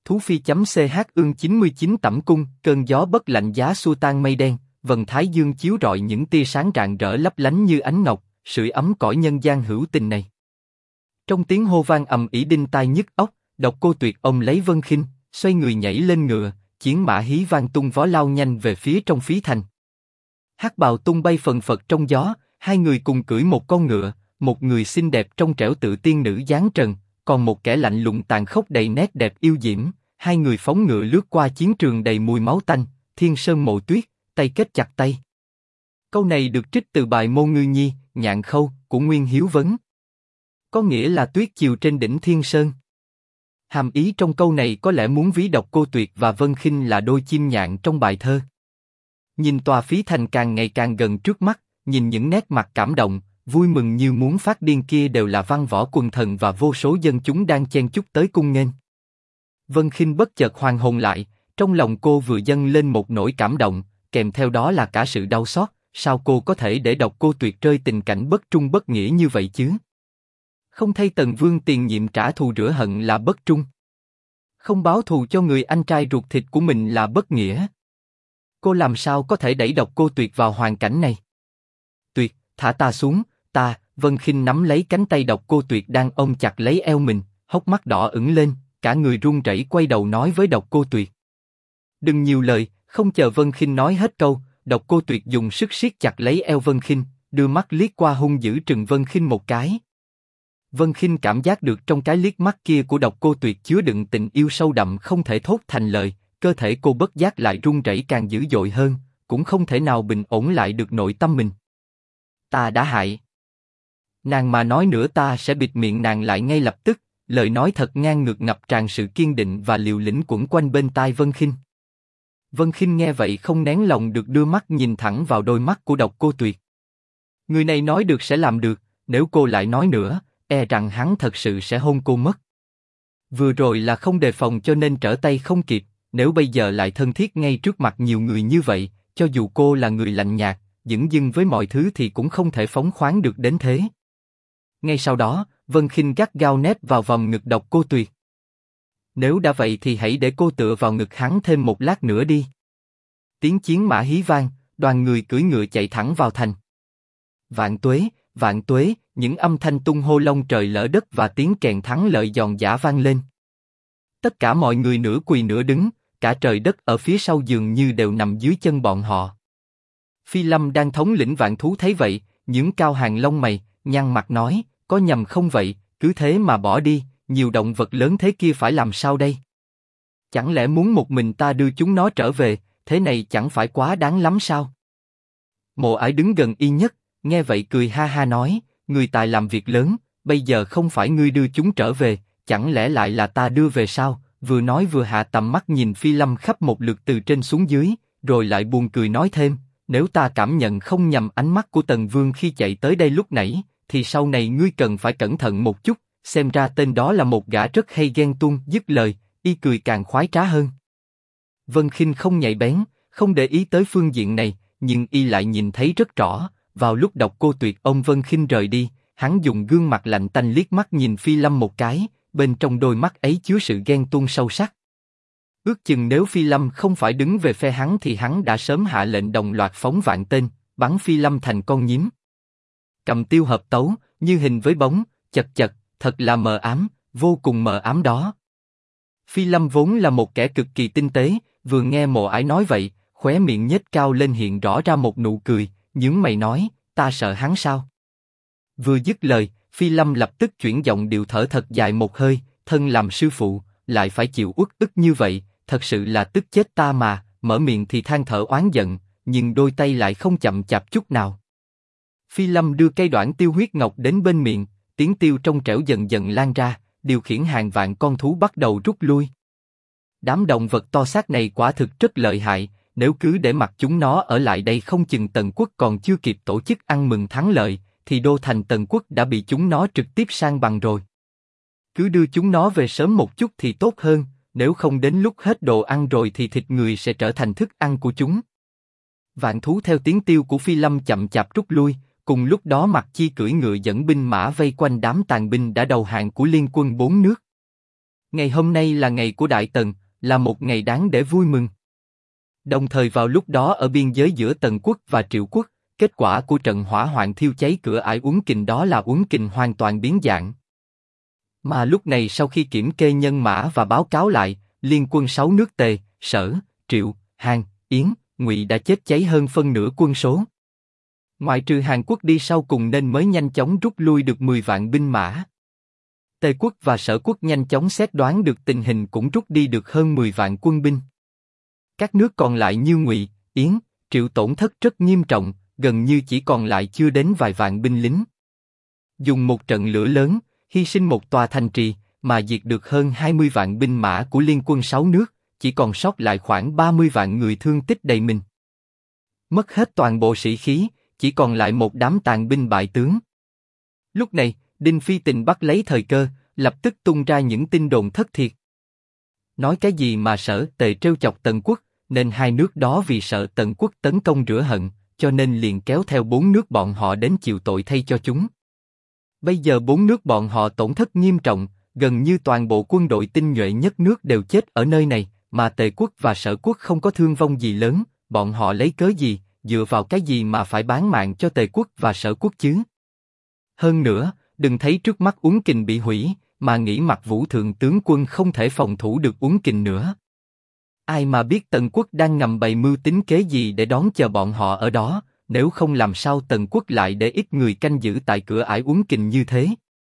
Thú phi .ch ương 99 tẩm cung, cơn gió bất lạnh giá xua tan mây đen, vầng thái dương chiếu rọi những tia sáng rạng rỡ lấp lánh như ánh ngọc, sưởi ấm cõi nhân gian hữu tình này. Trong tiếng hô vang ầm ĩ đinh tai nhức óc, Độc Cô Tuyệt ôm lấy Vân Khinh, xoay người nhảy lên ngựa, chiến mã hí vang tung vó lao nhanh về phía trong phí thành. Hắc bào tung bay phần phật trong gió, hai người cùng cưỡi một con ngựa, một người xinh đẹp trong trẻo tự tiên nữ dáng trần, còn một kẻ lạnh lùng tàn khốc đầy nét đẹp yêu diễm. Hai người phóng ngựa lướt qua chiến trường đầy mùi máu tanh, thiên sơn mộ tuyết, tay kết chặt tay. Câu này được trích từ bài Môn Ngư Nhi, Nhạn Khâu của Nguyên Hiếu Vấn. Có nghĩa là tuyết chiều trên đỉnh thiên sơn. Hàm ý trong câu này có lẽ muốn ví Độc Cô Tuyệt và Vân Khinh là đôi chim nhạn trong bài thơ. Nhìn tòa phí thành càng ngày càng gần trước mắt, nhìn những nét mặt cảm động, vui mừng như muốn phát điên kia đều là văn võ quần thần và vô số dân chúng đang chen chúc tới cung nghênh. Vân Khinh bất chợt hoàn hồn lại, trong lòng cô vừa dâng lên một nỗi cảm động, kèm theo đó là cả sự đau xót. Sao cô có thể để Độc Cô Tuyệt rơi tình cảnh bất trung bất nghĩa như vậy chứ? Không thay Tần Vương tiền nhiệm trả thù rửa hận là bất trung. Không báo thù cho người anh trai ruột thịt của mình là bất nghĩa. Cô làm sao có thể đẩy Độc Cô Tuyệt vào hoàn cảnh này? Tuyệt, thả ta xuống, ta. Vân Khinh nắm lấy cánh tay Độc Cô Tuyệt đang ôm chặt lấy eo mình, hốc mắt đỏ ửng lên, cả người run rẩy quay đầu nói với Độc Cô Tuyệt. Đừng nhiều lời. Không chờ Vân Khinh nói hết câu, Độc Cô Tuyệt dùng sức siết chặt lấy eo Vân Khinh, đưa mắt liếc qua hung dữ trừng Vân Khinh một cái. Vân Khinh cảm giác được trong cái liếc mắt kia của Độc Cô Tuyệt chứa đựng tình yêu sâu đậm không thể thốt thành lời, cơ thể cô bất giác lại run rẩy càng dữ dội hơn, cũng không thể nào bình ổn lại được nội tâm mình. Ta đã hại nàng mà nói nữa ta sẽ bịt miệng nàng lại ngay lập tức, lời nói thật ngang ngược ngập tràn sự kiên định và liều lĩnh quẩn quanh bên tai Vân Khinh. Vân Khinh nghe vậy không nén lòng được đưa mắt nhìn thẳng vào đôi mắt của Độc Cô Tuyệt. Người này nói được sẽ làm được, nếu cô lại nói nữa, e rằng hắn thật sự sẽ hôn cô mất. Vừa rồi là không đề phòng cho nên trở tay không kịp, nếu bây giờ lại thân thiết ngay trước mặt nhiều người như vậy, cho dù cô là người lạnh nhạt, dửng dưng với mọi thứ thì cũng không thể phóng khoáng được đến thế. Ngay sau đó, Vân Khinh gắt gao nép vào vòng ngực Độc Cô Tuyệt. Nếu đã vậy thì hãy để cô tựa vào ngực hắn thêm một lát nữa đi. Tiếng chiến mã hí vang, đoàn người cưỡi ngựa chạy thẳng vào thành. Vạn tuế, những âm thanh tung hô long trời lở đất và tiếng kèn thắng lợi giòn giã vang lên. Tất cả mọi người nửa quỳ nửa đứng, cả trời đất ở phía sau dường như đều nằm dưới chân bọn họ. Phi Lâm đang thống lĩnh vạn thú thấy vậy, nhướng cao hàng lông mày, nhăn mặt nói, có nhầm không vậy, cứ thế mà bỏ đi, nhiều động vật lớn thế kia phải làm sao đây? Chẳng lẽ muốn một mình ta đưa chúng nó trở về, thế này chẳng phải quá đáng lắm sao? Mộ Ải đứng gần y nhất, nghe vậy cười ha ha nói, người tài làm việc lớn, bây giờ không phải ngươi đưa chúng trở về, chẳng lẽ lại là ta đưa về sao? Vừa nói vừa hạ tầm mắt nhìn Phi Lâm khắp một lượt từ trên xuống dưới, rồi lại buồn cười nói thêm, nếu ta cảm nhận không nhầm ánh mắt của Tần Vương khi chạy tới đây lúc nãy, thì sau này ngươi cần phải cẩn thận một chút, xem ra tên đó là một gã rất hay ghen tuông. Dứt lời, y cười càng khoái trá hơn. Vân Khinh không nhạy bén, không để ý tới phương diện này, nhưng y lại nhìn thấy rất rõ. Vào lúc Độc Cô Tuyệt ôm Vân Khinh rời đi, hắn dùng gương mặt lạnh tanh liếc mắt nhìn Phi Lâm một cái, bên trong đôi mắt ấy chứa sự ghen tuông sâu sắc. Ước chừng nếu Phi Lâm không phải đứng về phe hắn thì hắn đã sớm hạ lệnh đồng loạt phóng vạn tên, bắn Phi Lâm thành con nhím. Cầm tiêu hợp tấu, như hình với bóng, chật chật, thật là mờ ám, vô cùng mờ ám đó. Phi Lâm vốn là một kẻ cực kỳ tinh tế, vừa nghe Mộ Ải nói vậy, khóe miệng nhếch cao lên hiện rõ ra một nụ cười, nhướng mày nói, ta sợ hắn sao? Vừa dứt lời, Phi Lâm lập tức chuyển giọng điệu thở thật dài một hơi, thân làm sư phụ, lại phải chịu uất ức như vậy, thật sự là tức chết ta mà. Mở miệng thì than thở oán giận, nhưng đôi tay lại không chậm chạp chút nào. Phi Lâm đưa cây đoản tiêu huyết ngọc đến bên miệng, tiếng tiêu trong trẻo dần dần lan ra, điều khiển hàng vạn con thú bắt đầu rút lui. Đám động vật to xác này quả thực rất lợi hại, nếu cứ để mặc chúng nó ở lại đây không chừng Tần Quốc còn chưa kịp tổ chức ăn mừng thắng lợi, thì đô thành Tần Quốc đã bị chúng nó trực tiếp san bằng rồi. Cứ đưa chúng nó về sớm một chút thì tốt hơn, nếu không đến lúc hết đồ ăn rồi thì thịt người sẽ trở thành thức ăn của chúng. Vạn thú theo tiếng tiêu của Phi Lâm chậm chạp rút lui, cùng lúc đó Mặc Chi cưỡi ngựa dẫn binh mã vây quanh đám tàn binh đã đầu hàng của liên quân bốn nước. Ngày hôm nay là ngày của Đại Tần, là một ngày đáng để vui mừng. Đồng thời vào lúc đó ở biên giới giữa Tần quốc và Triệu quốc, kết quả của trận hỏa hoạn thiêu cháy cửa ải Uốn Kình đó là Uốn Kình hoàn toàn biến dạng. Mà lúc này sau khi kiểm kê nhân mã và báo cáo lại, liên quân 6 nước Tề, Sở, Triệu, Hàn, Yến, Ngụy đã chết cháy hơn phân nửa quân số. Ngoại trừ Hàn Quốc đi sau cùng nên mới nhanh chóng rút lui được 10 vạn binh mã. Tề quốc và Sở quốc nhanh chóng xét đoán được tình hình cũng rút đi được hơn 10 vạn quân binh. Các nước còn lại như Ngụy, Yến, Triệu tổn thất rất nghiêm trọng, gần như chỉ còn lại chưa đến vài vạn binh lính. Dùng một trận lửa lớn, hy sinh một tòa thành trì, mà diệt được hơn 20 vạn binh mã của liên quân 6 nước, chỉ còn sót lại khoảng 30 vạn người thương tích đầy mình. Mất hết toàn bộ sĩ khí, chỉ còn lại một đám tàn binh bại tướng. Lúc này, Đinh Phi Tình bắt lấy thời cơ, lập tức tung ra những tin đồn thất thiệt. Nói cái gì mà Sở Tề trêu chọc Tần quốc, nên hai nước đó vì sợ Tần quốc tấn công rửa hận, cho nên liền kéo theo 4 nước bọn họ đến chịu tội thay cho chúng. Bây giờ 4 nước bọn họ tổn thất nghiêm trọng, gần như toàn bộ quân đội tinh nhuệ nhất nước đều chết ở nơi này, mà Tề quốc và Sở quốc không có thương vong gì lớn, bọn họ lấy cớ gì, dựa vào cái gì mà phải bán mạng cho Tề quốc và Sở quốc chứ? Hơn nữa, đừng thấy trước mắt Uốn Kình bị hủy, mà nghĩ Mặc Vũ thượng tướng quân không thể phòng thủ được Uốn Kình nữa. Ai mà biết Tần quốc đang ngầm bày mưu tính kế gì để đón chờ bọn họ ở đó, nếu không làm sao Tần quốc lại để ít người canh giữ tại cửa ải Uốn Kình như thế.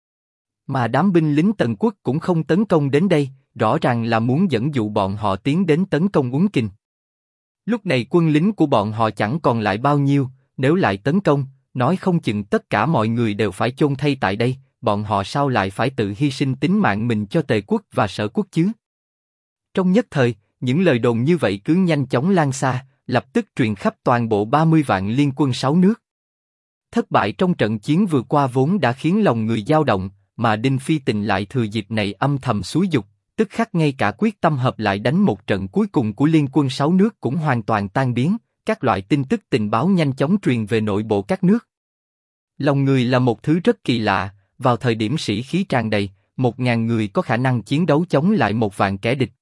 Mà đám binh lính Tần quốc cũng không tấn công đến đây, rõ ràng là muốn dẫn dụ bọn họ tiến đến tấn công Uốn Kình. Lúc này quân lính của bọn họ chẳng còn lại bao nhiêu, nếu lại tấn công, nói không chừng tất cả mọi người đều phải chôn thay tại đây, bọn họ sao lại phải tự hy sinh tính mạng mình cho Tề quốc và Sở quốc chứ? Trong nhất thời, những lời đồn như vậy cứ nhanh chóng lan xa, lập tức truyền khắp toàn bộ 30 vạn liên quân 6 nước. Thất bại trong trận chiến vừa qua vốn đã khiến lòng người dao động, mà Đinh Phi Tình lại thừa dịp này âm thầm xúi giục, tức khắc ngay cả quyết tâm hợp lại đánh một trận cuối cùng của liên quân 6 nước cũng hoàn toàn tan biến, các loại tin tức tình báo nhanh chóng truyền về nội bộ các nước. Lòng người là một thứ rất kỳ lạ, vào thời điểm sĩ khí tràn đầy, 1.000 người có khả năng chiến đấu chống lại 1 vạn kẻ địch.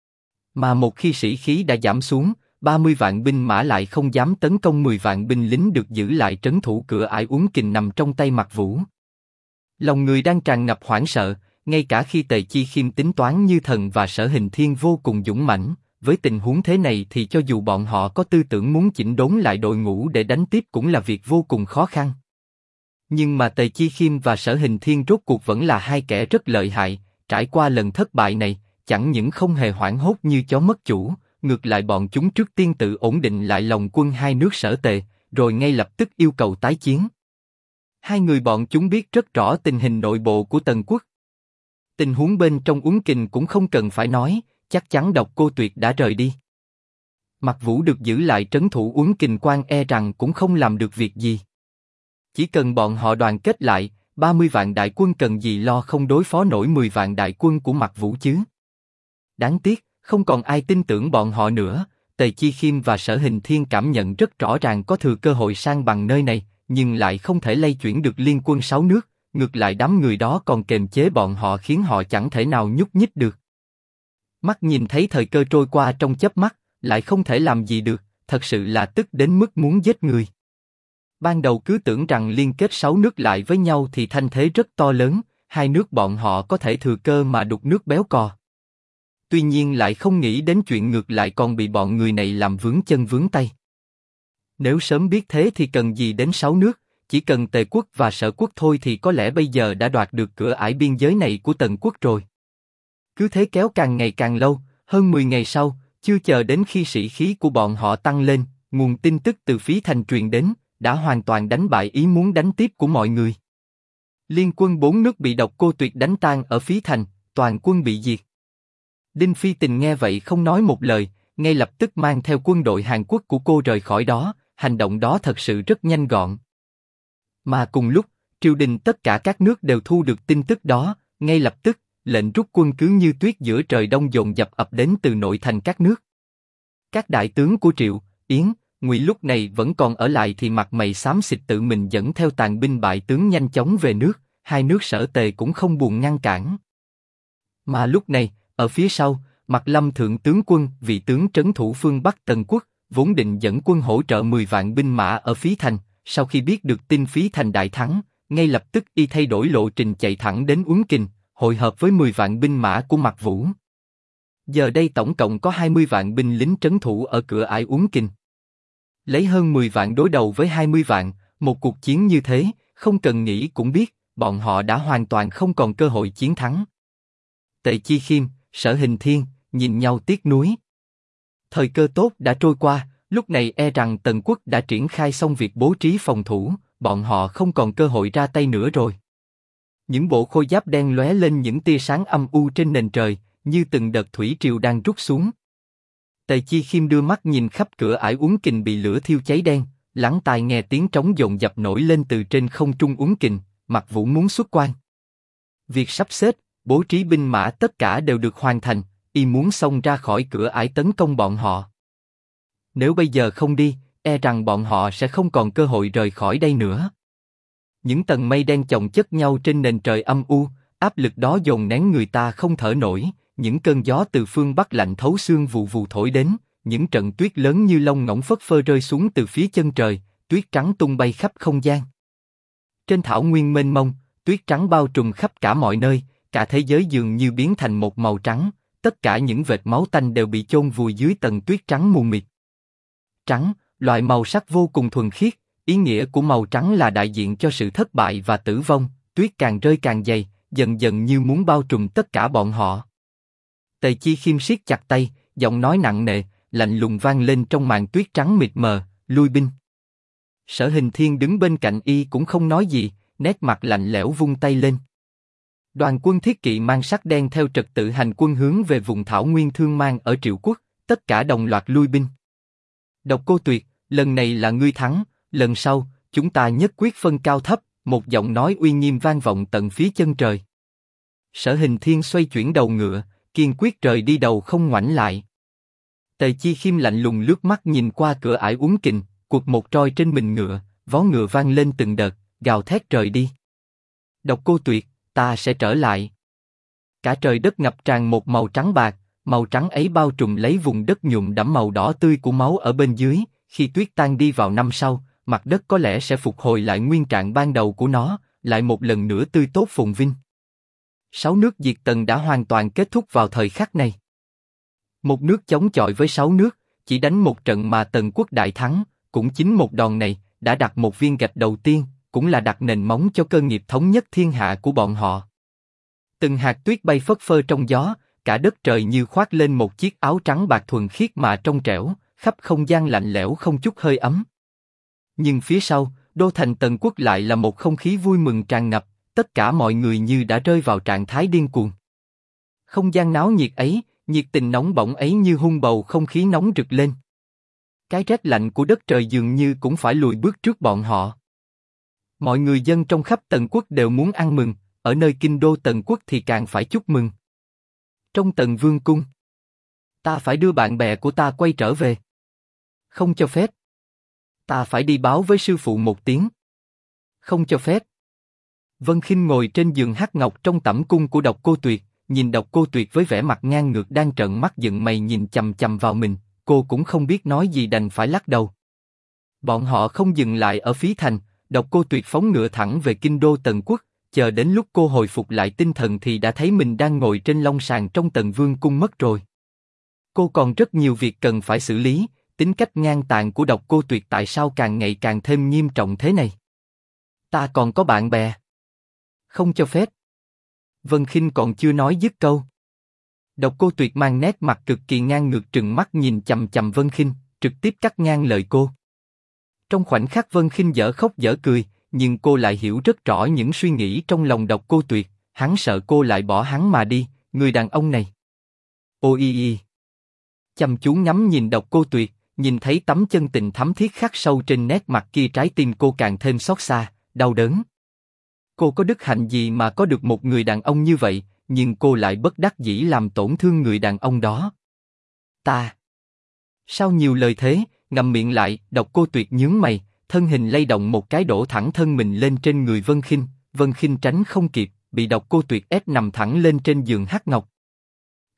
Mà một khi sĩ khí đã giảm xuống, 30 vạn binh mã lại không dám tấn công 10 vạn binh lính được giữ lại trấn thủ cửa ải Uốn Kình nằm trong tay Mặc Vũ. Lòng người đang tràn ngập hoảng sợ, ngay cả khi Tề Chi Khiêm tính toán như thần và Sở Hình Thiên vô cùng dũng mãnh, với tình huống thế này thì cho dù bọn họ có tư tưởng muốn chỉnh đốn lại đội ngũ để đánh tiếp cũng là việc vô cùng khó khăn. Nhưng mà Tề Chi Khiêm và Sở Hình Thiên rốt cuộc vẫn là hai kẻ rất lợi hại, trải qua lần thất bại này, chẳng những không hề hoảng hốt như chó mất chủ, ngược lại bọn chúng trước tiên tự ổn định lại lòng quân hai nước Sở Tề, rồi ngay lập tức yêu cầu tái chiến. Hai người bọn chúng biết rất rõ tình hình nội bộ của Tần quốc. Tình huống bên trong Uốn Kình cũng không cần phải nói, chắc chắn Độc Cô Tuyệt đã rời đi. Mặc Vũ được giữ lại trấn thủ Uốn Kình quan e rằng cũng không làm được việc gì. Chỉ cần bọn họ đoàn kết lại, 30 vạn đại quân cần gì lo không đối phó nổi 10 vạn đại quân của Mặc Vũ chứ. Đáng tiếc, không còn ai tin tưởng bọn họ nữa. Tề Chi Khiêm và Sở Hình Thiên cảm nhận rất rõ ràng có thừa cơ hội sang bằng nơi này, nhưng lại không thể lay chuyển được liên quân 6 nước, ngược lại đám người đó còn kềm chế bọn họ khiến họ chẳng thể nào nhúc nhích được. Mắt nhìn thấy thời cơ trôi qua trong chớp mắt, lại không thể làm gì được, thật sự là tức đến mức muốn giết người. Ban đầu cứ tưởng rằng liên kết 6 nước lại với nhau thì thanh thế rất to lớn, hai nước bọn họ có thể thừa cơ mà đục nước béo cò. Tuy nhiên lại không nghĩ đến chuyện ngược lại còn bị bọn người này làm vướng chân vướng tay. Nếu sớm biết thế thì cần gì đến 6 nước, chỉ cần Tề quốc và Sở quốc thôi thì có lẽ bây giờ đã đoạt được cửa ải biên giới này của Tần quốc rồi. Cứ thế kéo càng ngày càng lâu, hơn 10 ngày sau, chưa chờ đến khi sĩ khí của bọn họ tăng lên, nguồn tin tức từ Phí Thành truyền đến, đã hoàn toàn đánh bại ý muốn đánh tiếp của mọi người. Liên quân 4 nước bị Độc Cô Tuyệt đánh tan ở Phí Thành, toàn quân bị diệt. Đinh Phi Tình nghe vậy không nói một lời, ngay lập tức mang theo quân đội Hàn Quốc của cô rời khỏi đó, hành động đó thật sự rất nhanh gọn. Mà cùng lúc, triều đình tất cả các nước đều thu được tin tức đó, ngay lập tức, lệnh rút quân cứ như tuyết giữa trời đông dồn dập ập đến từ nội thành các nước. Các đại tướng của Triệu, Yến, Ngụy lúc này vẫn còn ở lại thì mặt mày xám xịt tự mình dẫn theo tàn binh bại tướng nhanh chóng về nước, hai nước Sở Tề cũng không buồn ngăn cản. Mà lúc này, ở phía sau, Mặt Lâm thượng tướng quân, vị tướng trấn thủ phương Bắc Tần quốc, vốn định dẫn quân hỗ trợ 10 vạn binh mã ở Phí Thành, sau khi biết được tin Phí Thành đại thắng, ngay lập tức y thay đổi lộ trình chạy thẳng đến Uống Kình, hội hợp với 10 vạn binh mã của Mạc Vũ. Giờ đây tổng cộng có 20 vạn binh lính trấn thủ ở cửa ải Uống Kình. Lấy hơn 10 vạn đối đầu với 20 vạn, một cuộc chiến như thế, không cần nghĩ cũng biết, bọn họ đã hoàn toàn không còn cơ hội chiến thắng. Tề Chi Khiêm, Sở Hình Thiên, nhìn nhau tiếc nuối. Thời cơ tốt đã trôi qua, lúc này e rằng Tần quốc đã triển khai xong việc bố trí phòng thủ, bọn họ không còn cơ hội ra tay nữa rồi. Những bộ khôi giáp đen lóe lên những tia sáng âm u trên nền trời, như từng đợt thủy triều đang rút xuống. Tề Chi Khiêm đưa mắt nhìn khắp cửa ải Uống Kình bị lửa thiêu cháy đen, lắng tai nghe tiếng trống dồn dập nổi lên từ trên không trung Uống Kình, Mạc Vũ muốn xuất quan. Việc sắp xếp, bố trí binh mã tất cả đều được hoàn thành, y muốn xông ra khỏi cửa ải tấn công bọn họ. Nếu bây giờ không đi, e rằng bọn họ sẽ không còn cơ hội rời khỏi đây nữa. Những tầng mây đen chồng chất nhau trên nền trời âm u, áp lực đó dồn nén người ta không thở nổi. Những cơn gió từ phương Bắc lạnh thấu xương vù vù thổi đến, những trận tuyết lớn như lông ngỗng phất phơ rơi xuống từ phía chân trời, tuyết trắng tung bay khắp không gian. Trên thảo nguyên mênh mông, tuyết trắng bao trùm khắp cả mọi nơi, cả thế giới dường như biến thành một màu trắng, tất cả những vệt máu tanh đều bị chôn vùi dưới tầng tuyết trắng mù mịt. Trắng, loại màu sắc vô cùng thuần khiết, ý nghĩa của màu trắng là đại diện cho sự thất bại và tử vong, tuyết càng rơi càng dày, dần dần như muốn bao trùm tất cả bọn họ. Tề Chi Khiêm siết chặt tay, giọng nói nặng nề, lạnh lùng vang lên trong màn tuyết trắng mịt mờ, lui binh. Sở Hình Thiên đứng bên cạnh y cũng không nói gì, nét mặt lạnh lẽo vung tay lên. Đoàn quân thiết kỵ mang sắc đen theo trật tự hành quân hướng về vùng thảo nguyên Thương Mang ở Triệu Quốc, tất cả đồng loạt lui binh. Độc Cô Tuyệt, lần này là ngươi thắng, lần sau, chúng ta nhất quyết phân cao thấp, một giọng nói uy nghiêm vang vọng tận phía chân trời. Sở Hình Thiên xoay chuyển đầu ngựa, kiên quyết rời đi đầu không ngoảnh lại. Tề Chi Khiêm lạnh lùng lướt mắt nhìn qua cửa ải Uống Kình, quật một roi trên mình ngựa, vó ngựa vang lên từng đợt, gào thét rời đi. Độc Cô Tuyệt, ta sẽ trở lại. Cả trời đất ngập tràn một màu trắng bạc, màu trắng ấy bao trùm lấy vùng đất nhuộm đẫm màu đỏ tươi của máu ở bên dưới. Khi tuyết tan đi vào năm sau, mặt đất có lẽ sẽ phục hồi lại nguyên trạng ban đầu của nó, lại một lần nữa tươi tốt phồn vinh. 6 nước diệt Tần đã hoàn toàn kết thúc vào thời khắc này. Một nước chống chọi với 6 nước, chỉ đánh một trận mà Tần quốc đại thắng, cũng chính một đòn này đã đặt một viên gạch đầu tiên, cũng là đặt nền móng cho cơ nghiệp thống nhất thiên hạ của bọn họ. Từng hạt tuyết bay phất phơ trong gió, cả đất trời như khoác lên một chiếc áo trắng bạc thuần khiết mà trong trẻo, khắp không gian lạnh lẽo không chút hơi ấm. Nhưng phía sau, đô thành Tần quốc lại là một không khí vui mừng tràn ngập, tất cả mọi người như đã rơi vào trạng thái điên cuồng. Không gian náo nhiệt ấy, nhiệt tình nóng bỏng ấy như hun bầu không khí nóng rực lên. Cái rét lạnh của đất trời dường như cũng phải lùi bước trước bọn họ. Mọi người dân trong khắp Tần quốc đều muốn ăn mừng, ở nơi kinh đô Tần quốc thì càng phải chúc mừng. Trong Tần Vương cung, ta phải đưa bạn bè của ta quay trở về. Không cho phép. Ta phải đi báo với sư phụ một tiếng. Không cho phép. Vân Khinh ngồi trên giường hắc ngọc trong tẩm cung của Độc Cô Tuyệt, nhìn Độc Cô Tuyệt với vẻ mặt ngang ngược đang trợn mắt giận mày nhìn chằm chằm vào mình, cô cũng không biết nói gì đành phải lắc đầu. Bọn họ không dừng lại ở Phí Thành, Độc Cô Tuyệt phóng ngựa thẳng về kinh đô Tần quốc, chờ đến lúc cô hồi phục lại tinh thần thì đã thấy mình đang ngồi trên long sàng trong Tần Vương cung mất rồi. Cô còn rất nhiều việc cần phải xử lý, tính cách ngang tàn của Độc Cô Tuyệt tại sao càng ngày càng thêm nghiêm trọng thế này? Ta còn có bạn bè. Không cho phép. Vân Khinh còn chưa nói dứt câu. Độc Cô Tuyệt mang nét mặt cực kỳ ngang ngược trừng mắt nhìn chằm chằm Vân Khinh, trực tiếp cắt ngang lời cô. Trong khoảnh khắc Vân Khinh dở khóc dở cười, nhưng cô lại hiểu rất rõ những suy nghĩ trong lòng Độc Cô Tuyệt, hắn sợ cô lại bỏ hắn mà đi, người đàn ông này. Ôi. Chăm chú ngắm nhìn Độc Cô Tuyệt, nhìn thấy tấm chân tình thắm thiết khắc sâu trên nét mặt kia, trái tim cô càng thêm xót xa, đau đớn. Cô có đức hạnh gì mà có được một người đàn ông như vậy, nhưng cô lại bất đắc dĩ làm tổn thương người đàn ông đó. Ta. Sao nhiều lời thế, ngậm miệng lại, Độc Cô Tuyệt nhướng mày, thân hình lay động một cái đổ thẳng thân mình lên trên người Vân Khinh, Vân Khinh tránh không kịp, bị Độc Cô Tuyệt ép nằm thẳng lên trên giường hắc ngọc.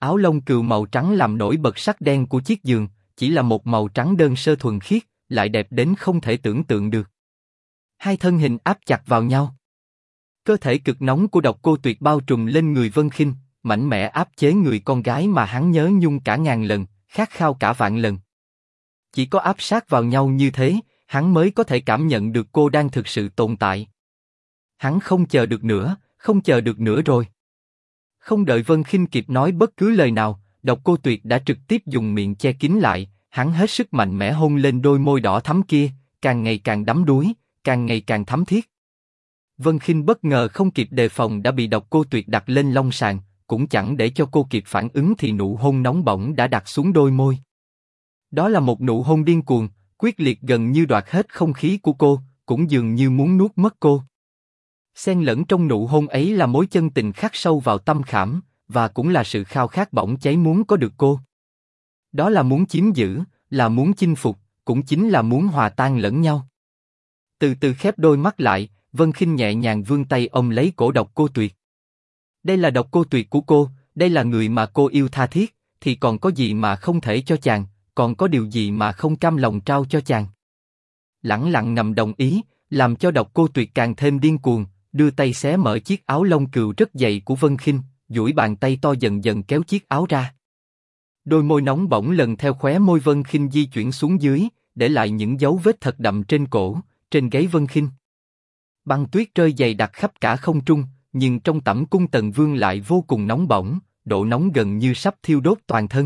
áo lông cừu màu trắng làm nổi bật sắc đen của chiếc giường, chỉ là một màu trắng đơn sơ thuần khiết, lại đẹp đến không thể tưởng tượng được. Hai thân hình áp chặt vào nhau. Cơ thể cực nóng của Độc Cô Tuyệt bao trùm lên người Vân Khinh, mạnh mẽ áp chế người con gái mà hắn nhớ nhung cả ngàn lần, khát khao cả vạn lần. Chỉ có áp sát vào nhau như thế, hắn mới có thể cảm nhận được cô đang thực sự tồn tại. Hắn không chờ được nữa, không chờ được nữa rồi. Không đợi Vân Khinh kịp nói bất cứ lời nào, Độc Cô Tuyệt đã trực tiếp dùng miệng che kín lại, hắn hết sức mạnh mẽ hôn lên đôi môi đỏ thắm kia, càng ngày càng đắm đuối, càng ngày càng thắm thiết. Vân Khinh bất ngờ không kịp đề phòng đã bị Độc Cô Tuyệt đặt lên long sàn, cũng chẳng để cho cô kịp phản ứng thì nụ hôn nóng bỏng đã đặt xuống đôi môi. Đó là một nụ hôn điên cuồng, quyết liệt gần như đoạt hết không khí của cô, cũng dường như muốn nuốt mất cô. Xen lẫn trong nụ hôn ấy là mối chân tình khắc sâu vào tâm khảm, và cũng là sự khao khát bỏng cháy muốn có được cô. Đó là muốn chiếm giữ, là muốn chinh phục, cũng chính là muốn hòa tan lẫn nhau. Từ từ khép đôi mắt lại, Vân Khinh nhẹ nhàng vươn tay ôm lấy cổ Độc Cô Tuyệt. Đây là Độc Cô Tuyệt của cô, đây là người mà cô yêu tha thiết, thì còn có gì mà không thể cho chàng, còn có điều gì mà không cam lòng trao cho chàng. Lẳng lặng ngầm đồng ý, làm cho Độc Cô Tuyệt càng thêm điên cuồng, đưa tay xé mở chiếc áo lông cừu rất dày của Vân Khinh, duỗi bàn tay to dần dần kéo chiếc áo ra. Đôi môi nóng bỏng lần theo khóe môi Vân Khinh di chuyển xuống dưới, để lại những dấu vết thật đậm trên cổ, trên gáy Vân Khinh. Băng tuyết rơi dày đặc khắp cả không trung, nhưng trong tẩm cung Tần Vương lại vô cùng nóng bỏng, độ nóng gần như sắp thiêu đốt toàn thân.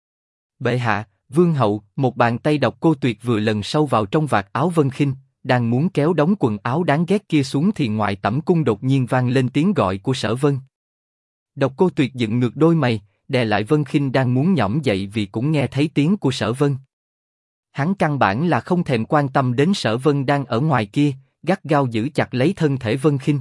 Bệ hạ, Vương hậu, một bàn tay Độc Cô Tuyệt vừa lần sâu vào trong vạt áo Vân Khinh, đang muốn kéo đống quần áo đáng ghét kia xuống thì ngoài tẩm cung đột nhiên vang lên tiếng gọi của Sở Vân. Độc Cô Tuyệt dựng ngược đôi mày, đè lại Vân Khinh đang muốn nhõm dậy vì cũng nghe thấy tiếng của Sở Vân. Hắn căn bản là không thèm quan tâm đến Sở Vân đang ở ngoài kia, gắt gao giữ chặt lấy thân thể Vân Khinh.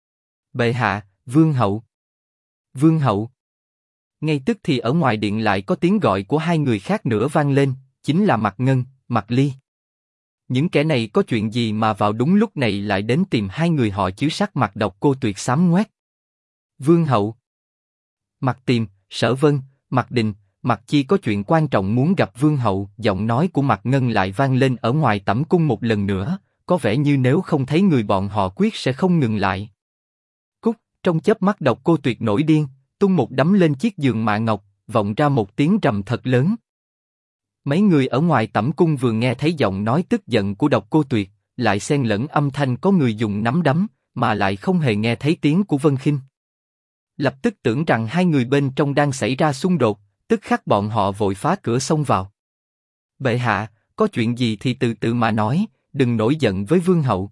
Bệ hạ, Vương hậu, Vương hậu. Ngay tức thì ở ngoài điện lại có tiếng gọi của hai người khác nữa vang lên, chính là Mạc Ngân, Mạc Ly. Những kẻ này có chuyện gì mà vào đúng lúc này lại đến tìm hai người họ chứ? Sắc mặt Độc Cô Tuyệt xám ngoét. Vương hậu. Mạc Tiềm, Sở Vân, Mạc Đình, Mạc Chi có chuyện quan trọng muốn gặp Vương hậu. Giọng nói của Mạc Ngân lại vang lên ở ngoài tẩm cung một lần nữa, có vẻ như nếu không thấy người bọn họ quyết sẽ không ngừng lại. Cút! Trong chớp mắt Độc Cô Tuyệt nổi điên, tung một đấm lên chiếc giường mạ ngọc, vọng ra một tiếng rầm thật lớn. Mấy người ở ngoài tẩm cung vừa nghe thấy giọng nói tức giận của Độc Cô Tuyệt, lại xen lẫn âm thanh có người dùng nắm đấm, mà lại không hề nghe thấy tiếng của Vân Khinh. Lập tức tưởng rằng hai người bên trong đang xảy ra xung đột, tức khắc bọn họ vội phá cửa xông vào. Bệ hạ, có chuyện gì thì từ từ mà nói, đừng nổi giận với Vương hậu.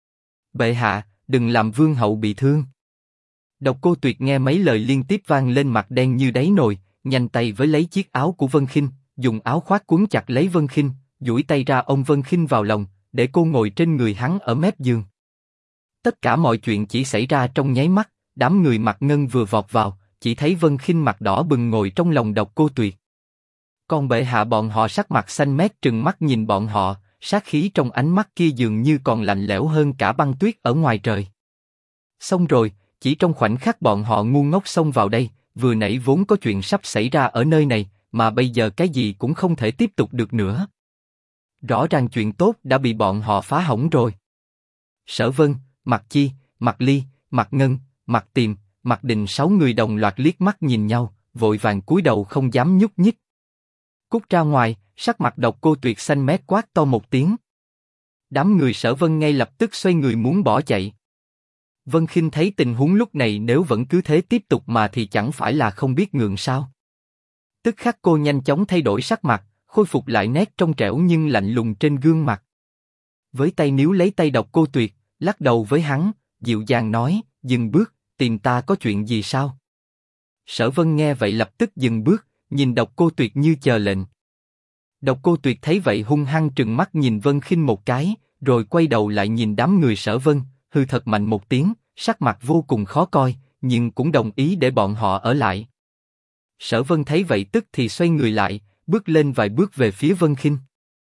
Bệ hạ, đừng làm Vương hậu bị thương. Độc Cô Tuyệt nghe mấy lời liên tiếp vang lên mặt đen như đáy nồi, nhanh tay với lấy chiếc áo của Vân Khinh, dùng áo khoác cuốn chặt lấy Vân Khinh, duỗi tay ra ôm Vân Khinh vào lòng, để cô ngồi trên người hắn ở mép giường. Tất cả mọi chuyện chỉ xảy ra trong nháy mắt, đám người Mạc Ngân vừa vọt vào, chỉ thấy Vân Khinh mặt đỏ bừng ngồi trong lòng Độc Cô Tuyệt. Còn bệ hạ bọn họ sắc mặt xanh mét trừng mắt nhìn bọn họ, sát khí trong ánh mắt kia dường như còn lạnh lẽo hơn cả băng tuyết ở ngoài trời. Xong rồi, chỉ trong khoảnh khắc bọn họ ngu ngốc xông vào đây, vừa nãy vốn có chuyện sắp xảy ra ở nơi này, mà bây giờ cái gì cũng không thể tiếp tục được nữa. Rõ ràng chuyện tốt đã bị bọn họ phá hỏng rồi. Sở Vân, Mạc Chi, Mạc Ly, Mạc Ngân, Mạc Tiềm, Mạc Đình 6 người đồng loạt liếc mắt nhìn nhau, vội vàng cúi đầu không dám nhúc nhích. Cút ra ngoài! Sắc mặt Độc Cô Tuyệt xanh mét quát to một tiếng. Đám người Sở Vân ngay lập tức xoay người muốn bỏ chạy. Vân Khinh thấy tình huống lúc này nếu vẫn cứ thế tiếp tục mà thì chẳng phải là không biết ngượng sao? Tức khắc cô nhanh chóng thay đổi sắc mặt, khôi phục lại nét trong trẻo nhưng lạnh lùng trên gương mặt. Với tay níu lấy tay Độc Cô Tuyệt, lắc đầu với hắn, dịu dàng nói, dừng bước, tìm ta có chuyện gì sao? Sở Vân nghe vậy lập tức dừng bước, nhìn Độc Cô Tuyệt như chờ lệnh. Độc Cô Tuyệt thấy vậy hung hăng trừng mắt nhìn Vân Khinh một cái, rồi quay đầu lại nhìn đám người Sở Vân, hừ thật mạnh một tiếng, sắc mặt vô cùng khó coi, nhưng cũng đồng ý để bọn họ ở lại. Sở Vân thấy vậy tức thì xoay người lại, bước lên vài bước về phía Vân Khinh.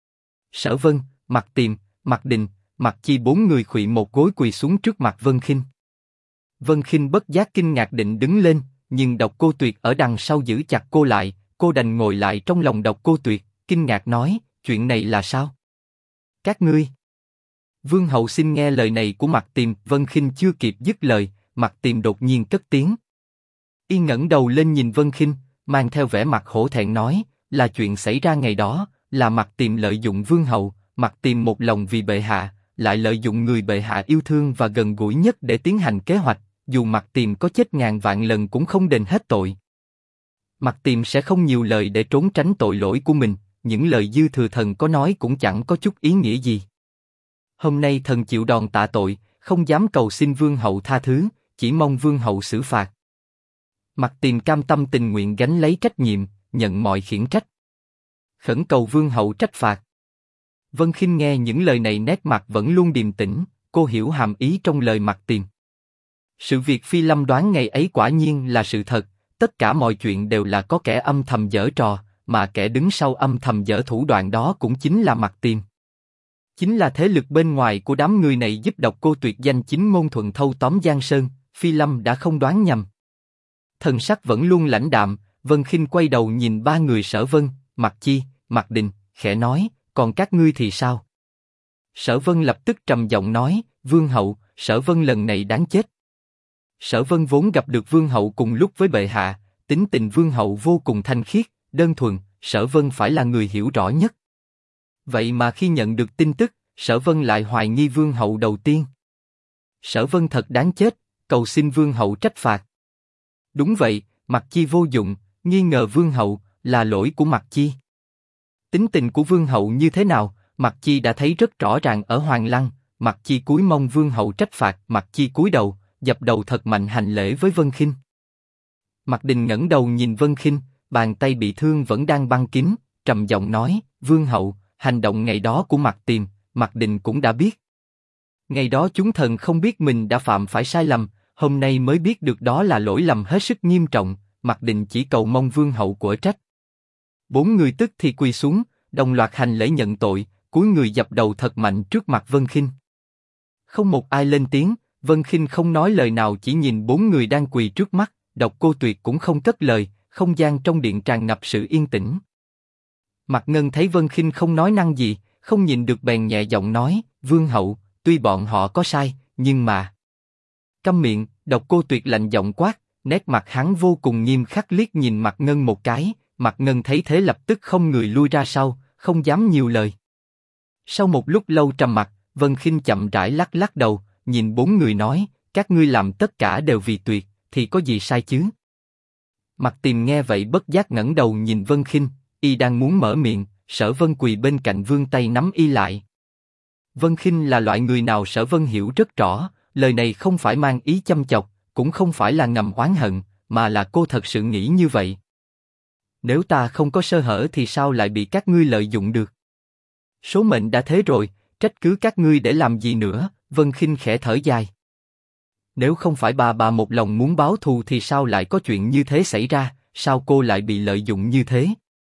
Sở Vân, Mạc Tiềm, Mạc Đình, Mạc Chi 4 người khuỵu một gối quỳ xuống trước mặt Vân Khinh. Vân Khinh bất giác kinh ngạc định đứng lên, nhưng Độc Cô Tuyệt ở đằng sau giữ chặt cô lại, cô đành ngồi lại trong lòng Độc Cô Tuyệt, kinh ngạc nói, chuyện này là sao? Các ngươi... Vương hậu xin nghe lời này của Mặc Tiềm. Vân Khinh chưa kịp dứt lời, Mặc Tiềm đột nhiên cất tiếng. Y ngẩng đầu lên nhìn Vân Khinh, mang theo vẻ mặt hổ thẹn nói, là chuyện xảy ra ngày đó, là Mặc Tiềm lợi dụng Vương hậu, Mặc Tiềm một lòng vì bệ hạ, lại lợi dụng người bệ hạ yêu thương và gần gũi nhất để tiến hành kế hoạch, dù Mặc Tiềm có chết ngàn vạn lần cũng không đền hết tội. Mặc Tiềm sẽ không nhiều lời để trốn tránh tội lỗi của mình, những lời dư thừa thần có nói cũng chẳng có chút ý nghĩa gì. Hôm nay thần chịu đòn tạ tội, không dám cầu xin Vương hậu tha thứ, chỉ mong Vương hậu xử phạt. Mặc Tiềm cam tâm tình nguyện gánh lấy trách nhiệm, nhận mọi khiển trách. Khẩn cầu Vương hậu trách phạt. Vân Khinh nghe những lời này nét mặt vẫn luôn điềm tĩnh, cô hiểu hàm ý trong lời Mặc Tiềm. Sự việc Phi Lâm đoán ngày ấy quả nhiên là sự thật, tất cả mọi chuyện đều là có kẻ âm thầm giở trò, mà kẻ đứng sau âm thầm giở thủ đoạn đó cũng chính là Mặc Tiềm. Chính là thế lực bên ngoài của đám người này giúp Độc Cô Tuyệt danh chính ngôn thuận thâu tóm Giang Sơn, Phi Lâm đã không đoán nhầm. Thần sắc vẫn luôn lãnh đạm, Vân Khinh quay đầu nhìn ba người Sở Vân, Mặc Chi, Mặc Đình, khẽ nói, còn các ngươi thì sao? Sở Vân lập tức trầm giọng nói, Vương hậu, Sở Vân lần này đáng chết. Sở Vân vốn gặp được Vương hậu cùng lúc với bệ hạ, tính tình Vương hậu vô cùng thanh khiết, đơn thuần, Sở Vân phải là người hiểu rõ nhất. Vậy mà khi nhận được tin tức, Sở Vân lại hoài nghi Vương hậu đầu tiên. Sở Vân thật đáng chết, cầu xin Vương hậu trách phạt. Đúng vậy, Mặc Chi vô dụng, nghi ngờ Vương hậu là lỗi của Mặc Chi. Tính tình của Vương hậu như thế nào, Mặc Chi đã thấy rất rõ ràng ở Hoàng Lăng. Mặc Chi cúi mong Vương hậu trách phạt. Mặc Chi cúi đầu, dập đầu thật mạnh hành lễ với Vân Khinh. Mặc Đình ngẩng đầu nhìn Vân Khinh, bàn tay bị thương vẫn đang băng kín, trầm giọng nói, Vương hậu, hành động ngày đó của Mặc Tiềm, Mặc Đình cũng đã biết. Ngày đó chúng thần không biết mình đã phạm phải sai lầm, hôm nay mới biết được đó là lỗi lầm hết sức nghiêm trọng. Mặc Đình chỉ cầu mong Vương hậu quở trách. Bốn người tức thì quỳ xuống, đồng loạt hành lễ nhận tội, cúi người dập đầu thật mạnh trước mặt Vân Khinh. Không một ai lên tiếng, Vân Khinh không nói lời nào, chỉ nhìn bốn người đang quỳ trước mắt. Độc Cô Tuyệt cũng không cất lời, không gian trong điện tràn ngập sự yên tĩnh. Mạc Ngân thấy Vân Khinh không nói năng gì, không nhìn được bèn nhẹ giọng nói, Vương hậu, tuy bọn họ có sai, nhưng mà... Câm miệng, Độc Cô Tuyệt lạnh giọng quát, nét mặt hắn vô cùng nghiêm khắc liếc nhìn Mạc Ngân một cái. Mạc Ngân thấy thế lập tức không người lui ra sau, không dám nhiều lời. Sau một lúc lâu trầm mặc, Vân Khinh chậm rãi lắc lắc đầu, nhìn bốn người nói, các ngươi làm tất cả đều vì Tuyệt, thì có gì sai chứ? Mặc Tiềm nghe vậy bất giác ngẩng đầu nhìn Vân Khinh, y đang muốn mở miệng, Sở Vân quỳ bên cạnh vươn tay nắm y lại. Vân Khinh là loại người nào Sở Vân hiểu rất rõ, lời này không phải mang ý châm chọc, cũng không phải là ngầm oán hận, mà là cô thật sự nghĩ như vậy. Nếu ta không có sơ hở thì sao lại bị các ngươi lợi dụng được? Số mệnh đã thế rồi, trách cứ các ngươi để làm gì nữa? Vân Khinh khẽ thở dài. Nếu không phải bà một lòng muốn báo thù thì sao lại có chuyện như thế xảy ra? Sao cô lại bị lợi dụng như thế?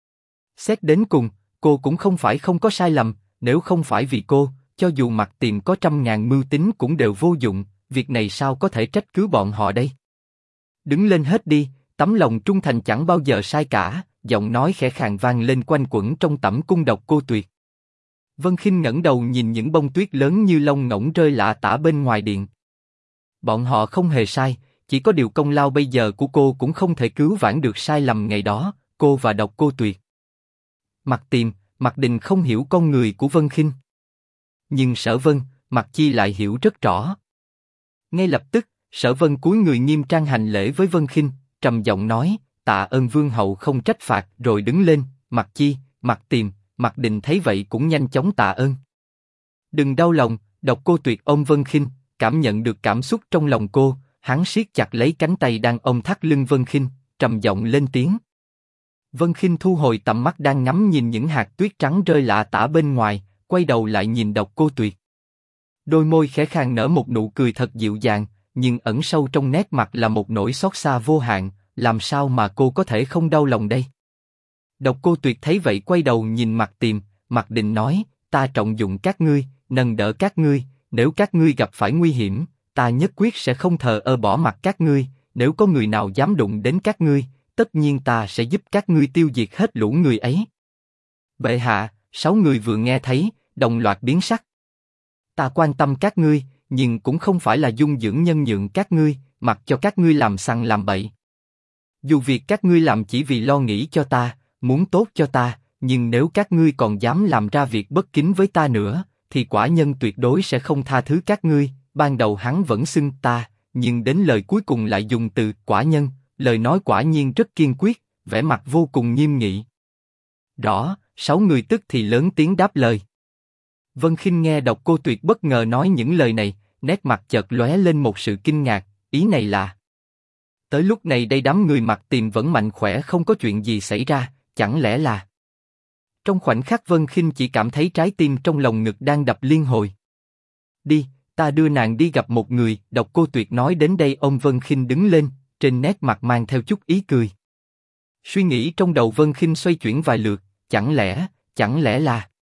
Xét đến cùng, cô cũng không phải không có sai lầm. Nếu không phải vì cô, cho dù Mặc Tiềm có trăm ngàn mưu tính cũng đều vô dụng. Việc này sao có thể trách cứ bọn họ đây? Đứng lên hết đi, tấm lòng trung thành chẳng bao giờ sai cả. Giọng nói khẽ khàng vang lên quanh quẩn trong tẩm cung Độc Cô Tuyệt. Vân Khinh ngẩng đầu nhìn những bông tuyết lớn như lông ngỗng rơi lả tả bên ngoài điện. Bọn họ không hề sai, chỉ có điều công lao bây giờ của cô cũng không thể cứu vãn được sai lầm ngày đó. Cô và Độc Cô Tuyệt, Mặc Tiềm, Mặc Đình không hiểu con người của Vân Khinh, nhưng Sở Vân, Mặc Chi lại hiểu rất rõ. Ngay lập tức, Sở Vân cúi người nghiêm trang hành lễ với Vân Khinh, trầm giọng nói, tạ ơn Vương hậu không trách phạt, rồi đứng lên. Mặc Chi, Mặc Tiềm, Mặc Đình thấy vậy cũng nhanh chóng tạ ơn. Đừng đau lòng. Độc Cô Tuyệt ôm Vân Khinh, cảm nhận được cảm xúc trong lòng cô, hắn siết chặt lấy cánh tay đang ôm thắt lưng Vân Khinh, trầm giọng lên tiếng. Vân Khinh thu hồi tầm mắt đang ngắm nhìn những hạt tuyết trắng rơi lả tả bên ngoài, quay đầu lại nhìn Độc Cô Tuyệt. Đôi môi khẽ khàng nở một nụ cười thật dịu dàng, nhưng ẩn sâu trong nét mặt là một nỗi xót xa vô hạn. Làm sao mà cô có thể không đau lòng đây? Độc Cô Tuyệt thấy vậy quay đầu nhìn Mặc Tiềm, Mặc Định nói, ta trọng dụng các ngươi, nâng đỡ các ngươi, nếu các ngươi gặp phải nguy hiểm, ta nhất quyết sẽ không thờ ơ bỏ mặc các ngươi, nếu có người nào dám đụng đến các ngươi, tất nhiên ta sẽ giúp các ngươi tiêu diệt hết lũ người ấy. Bệ hạ, 6 người vừa nghe thấy, đồng loạt biến sắc. Ta quan tâm các ngươi, nhưng cũng không phải là dung dưỡng nhân nhượng các ngươi, mặc cho các ngươi làm sằng làm bậy. Dù việc các ngươi làm chỉ vì lo nghĩ cho ta, muốn tốt cho ta, nhưng nếu các ngươi còn dám làm ra việc bất kính với ta nữa, thì quả nhân tuyệt đối sẽ không tha thứ các ngươi. Ban đầu hắn vẫn xưng ta, nhưng đến lời cuối cùng lại dùng từ quả nhân, lời nói quả nhiên rất kiên quyết, vẻ mặt vô cùng nghiêm nghị. Rõ, 6 người tức thì lớn tiếng đáp lời. Vân Khinh nghe Độc Cô Tuyệt bất ngờ nói những lời này, nét mặt chợt lóe lên một sự kinh ngạc, ý này là... Tới lúc này đây đám người Mặc Tìm vẫn mạnh khỏe không có chuyện gì xảy ra, chẳng lẽ là... Trong khoảnh khắc Vân Khinh chỉ cảm thấy trái tim trong lồng ngực đang đập liên hồi. Đi, ta đưa nàng đi gặp một người, Độc Cô Tuyệt nói đến đây ôm Vân Khinh đứng lên, trên nét mặt mang theo chút ý cười. Suy nghĩ trong đầu Vân Khinh xoay chuyển vài lượt, chẳng lẽ là...